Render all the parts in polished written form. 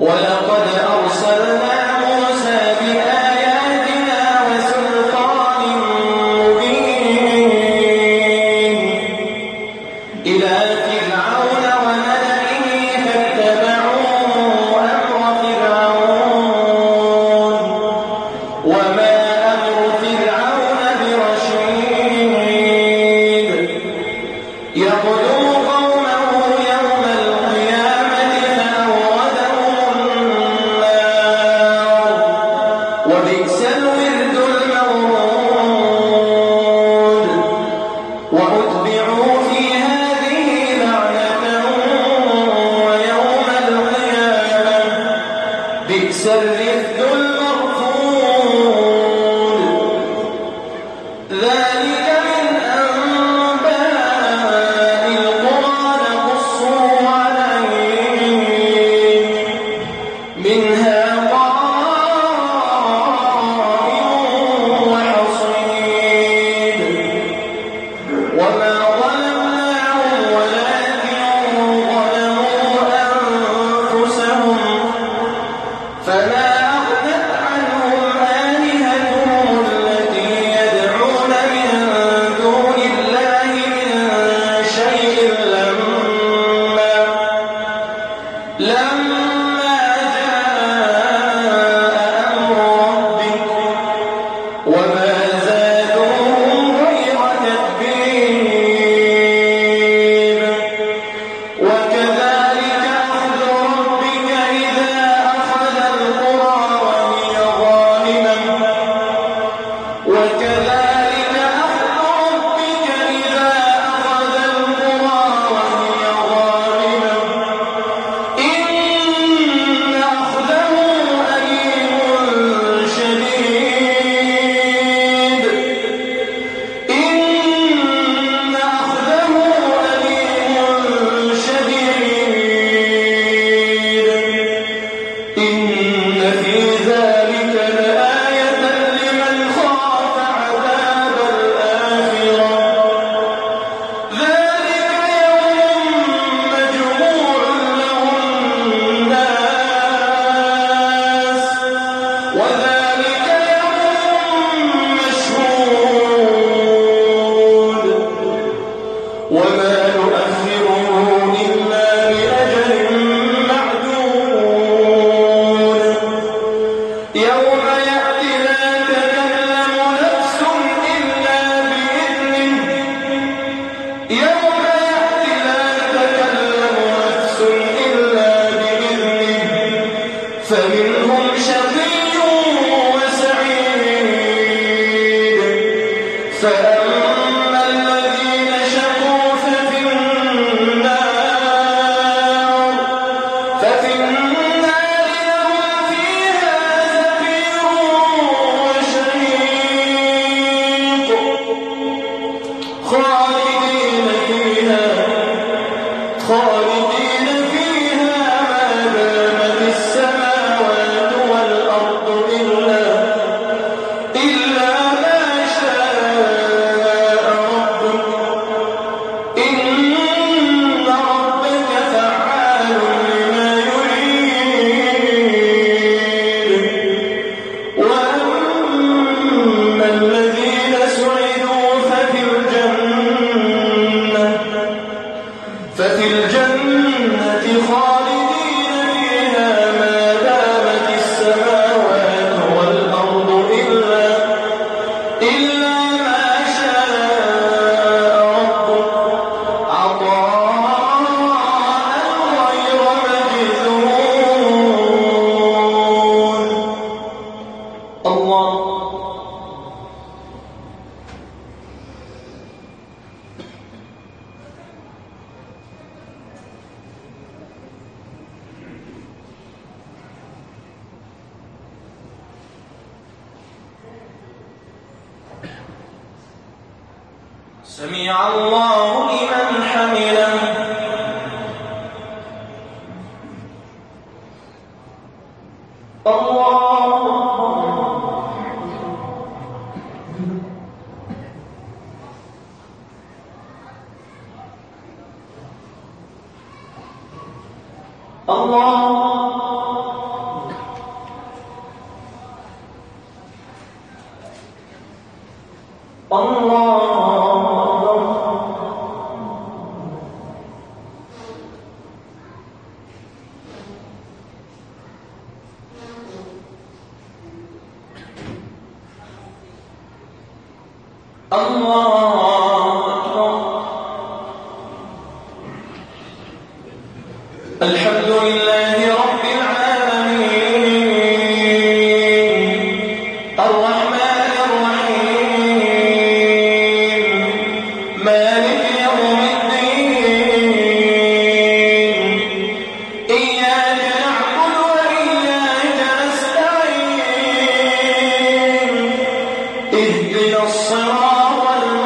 ولقد أرسلنا موسى بآياتنا وسلطان مبين إلى فرعون وملئه فاتبعوا أمر فرعون وما أمر فرعون برشيد يقدم قومه يوم القيامة فأوردهم النار وبئس الورد المورود وأتبعوا في هذه لعنة ويوم القيامة بئس الرفد المرفود ذلك من أنباء القرى نقصه عليك منها قائم وحصيد وما ظلمناهم ولكن ظلموا أنفسهم فما أغنت عنهم آلهتهم التي يدعون من دون الله من شيء لما جاء أمر ربك وما زادوهم غير تتبيب وكذلك أخذ ربك إذا أخذ القرى وهي ظالمة وكذلك أخذ ربك إذا أخذ القرى وهي ظالمة إن أخذه أليم شديد إن أخذه أليم شديد إن في ذلك لآية لمن خاف عذاب الآخرة ذلك يوم مجموع له الناس وذلك يوم مشهود وما نؤخره إلا لأجل معدود يوم يأتي لا تكلم نفس إلا بإذنه يوم يأتي لا تكلم نفس إلا بإذنه فمنهم شقي وسعيد فأما الذين شقوا ففي النار لهم فيها زفير وشهيق خالدين فيها ما دامت السماوات والأرض إلا ما شاء ربك إن ربك فعال لما يريد وأما الذين سعدوا ففي الجنة خالدين فيها ما دامت السماوات والأرض إلا ما شاء ربك عطاء غير مجذور الله سمع الله لمن حمده الله الله الحمد لله رب العالمين الرحمن الرحيم مالك يوم الدين إياك نعبد وإياك نستعين اهدنا الصراط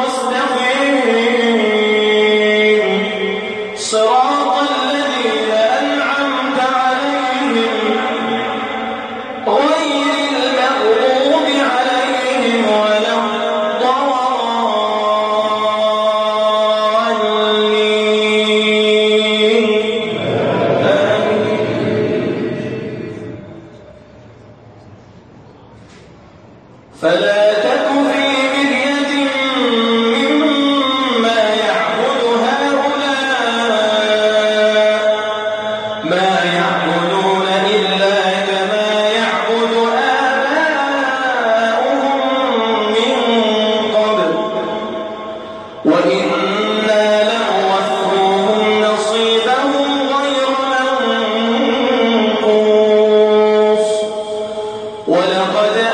المستقيم صراط الذين أنعمت عليهم غير المغضوب عليهم ولا الضالين فلا تك في مرية مما يعبد هؤلاء ما يعبدون إلا كما يعبد آباؤهم من قبل وإنا لموفوهم نصيبهم غير منقوص ولقد